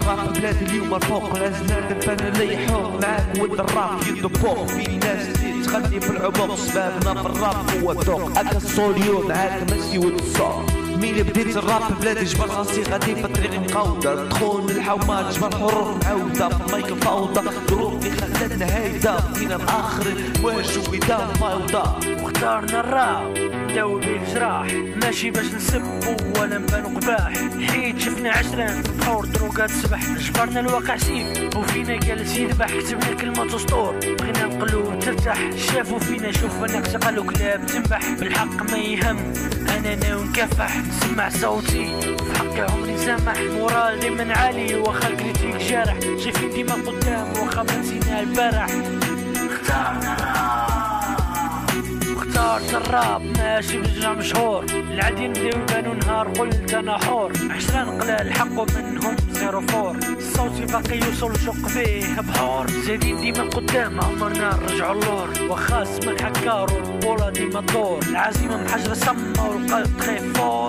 الراب بلادي اليوم الفوق الازناد الفن اللي يحوم معاك ود الراب يدبوق في ناس تغني بالعمق سبابنا في الراب هو الذوق هكا الصوليو معاك ماشي ود الصوت مين بديت الراب بلادي جبر راسي غادي في طريق مقودة دخول الحومات جبر حروف معودة في المايك فوضى ظروفي خلتنا هيدا فينا الاخرين واش ويدا فوضى واختارنا الراب نداوي بيه جراح ماشي باش نسبو ولا نبانو قباح حيت شفنا عشرين بحور دروقات سبح جبرنا الواقع سيف وفينا جالس يذبح كتبنا كلمة اسطور بغينا القلوب ترتاح شافوا فينا شوفنا نقص قالوا كلاب تنبح بالحق ما يهم انا ناوي نكفح نسمع صوتي في حق عمري سامح مورال ديما عالي واخا الكريتيك جارح شايفين ديما قدام واخا ما نسينا البارح اختارنا اختارت الراب ماشي بجنا مشهور العاديين بداو يبانو نهار قلت انا حور عشرين قلال حقو منهم 04 صوتي باقي يوصل شق فيه بحور زايدين ديما قدام عمرنا نرجعو اللور واخا اسمك حكار والبولا ديما الدور العزيمة محجرة سما والقلب خيفور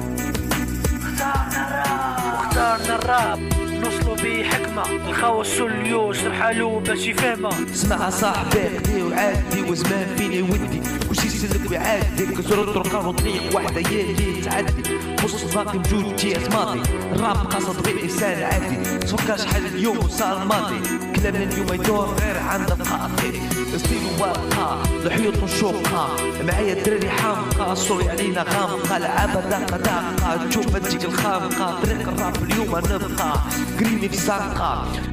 اختارنا الراب نوصلوا بيه حكمة الخوص واليوس رحالو باش يفهمها اسمع صاحبي قدي وعادي وزمان فيني ودي كلشي يسلك بعادك زرد طرقان وطريق واحدة يالي تعدي وسط باقي بجوج جهات ماضي الراب قصد غير انسان عادي تفكرش حال اليوم وصار الماضي كلامنا اليوم يدور غير عند الخاطي ستيل واقع الحيوط والشوقة معايا الدراري حامقة الصوري علينا غامقة العابة داقة داقة تشوف تجيك الخامقة طريق الراب اليوم نبقى قريني في ساقة